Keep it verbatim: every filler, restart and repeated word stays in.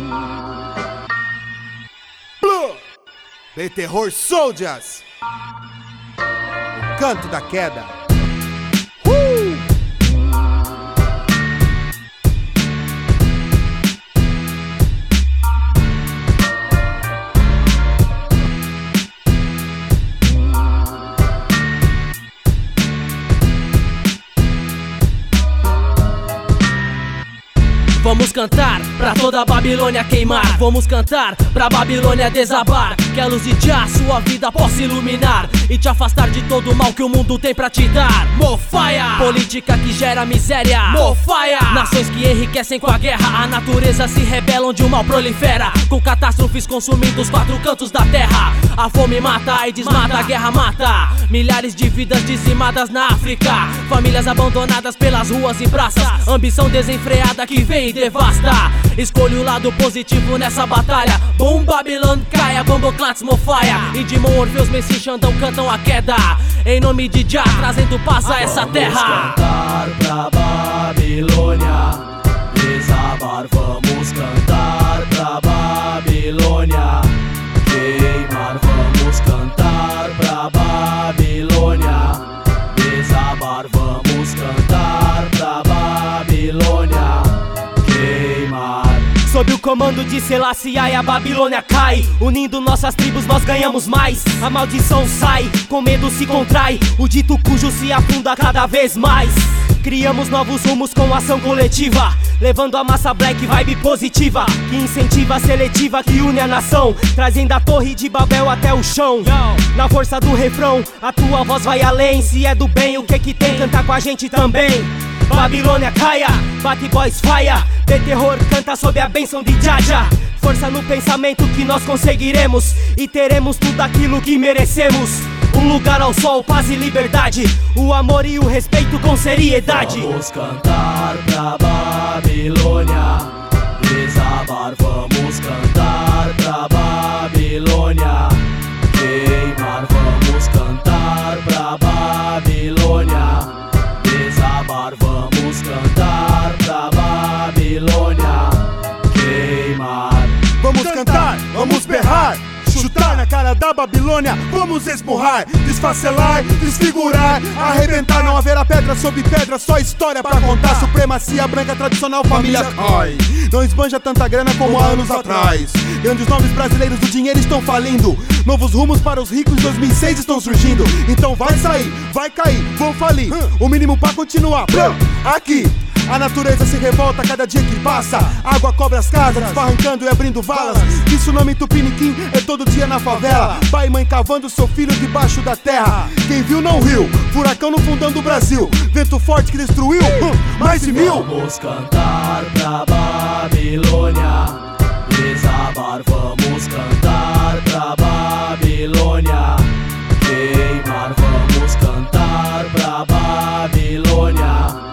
Blue, The Terror Soldiers, o canto da queda. uh! Vamos cantar pra toda a Babilônia queimar. Vamos cantar pra Babilônia desabar. Que a luz de Jah sua vida possa iluminar e te afastar de todo o mal que o mundo tem pra te dar. Mofaia, política que gera miséria. Mofaia, nações que enriquecem com a guerra. A natureza se rebela onde o mal prolifera, com catástrofes consumindo os quatro cantos da terra. A fome mata, a AIDS mata, a guerra mata. Milhares de vidas dizimadas na África. Famílias abandonadas pelas ruas e praças. Ambição desenfreada que vem e devasta. Escolha o lado positivo nessa batalha. Boom, Babylon, caia, Bomboclats, Mofaia. E Digimon, Orpheus, Messi, Xandão cantam a queda. Em nome de Jah, trazendo paz a essa terra. Vamos cantar pra Babilônia desabar. Vamos cantar pra Babilônia queimar. Vamos cantar pra Babilônia desabar. Vamos cantar pra Babilônia queimar. Sob o comando de Selassie a Babilônia cai. Unindo nossas tribos nós ganhamos mais. A maldição sai, com medo se contrai. O dito cujo se afunda cada vez mais. Criamos novos rumos com ação coletiva, levando a massa black vibe positiva, que incentiva a seletiva que une a nação, trazendo a torre de Babel até o chão. Na força do refrão, a tua voz vai além. Se é do bem, o que que tem? Cantar com a gente também. Babilônia caia, bate boys faia. The Terror canta sob a bênção de Jah. Força no pensamento que nós conseguiremos e teremos tudo aquilo que merecemos. Um lugar ao sol, paz e liberdade, o amor e o respeito com seriedade. Vamos cantar pra Babilônia desabar. Vamos cantar pra Babilônia queimar. Vamos cantar pra Babilônia desabar. Vamos cantar pra Babilônia queimar. Vamos cantar, vamos berrar, chutar na cara da Babilônia, vamos esmurrar, desfacelar, desfigurar, arrebentar. Não haverá pedra sobre pedra, só história pra contar. Supremacia branca tradicional, família cai. Não esbanja tanta grana como há anos atrás. Grandes nomes brasileiros do dinheiro estão falindo. Novos rumos para os ricos em dois mil e seis estão surgindo. Então vai sair, vai cair, vão falir. O mínimo pra continuar, aqui. A natureza se revolta a cada dia que passa. Água cobre as casas, desbarrancando e abrindo valas. Que tsunami tupiniquim é todo dia na favela. Pai e mãe cavando seu filho debaixo da terra. Quem viu não riu, furacão no fundão do Brasil. Vento forte que destruiu, hum, mais de mil. Vamos cantar pra Babilônia desabar. Vamos cantar pra Babilônia queimar. Vamos cantar pra Babilônia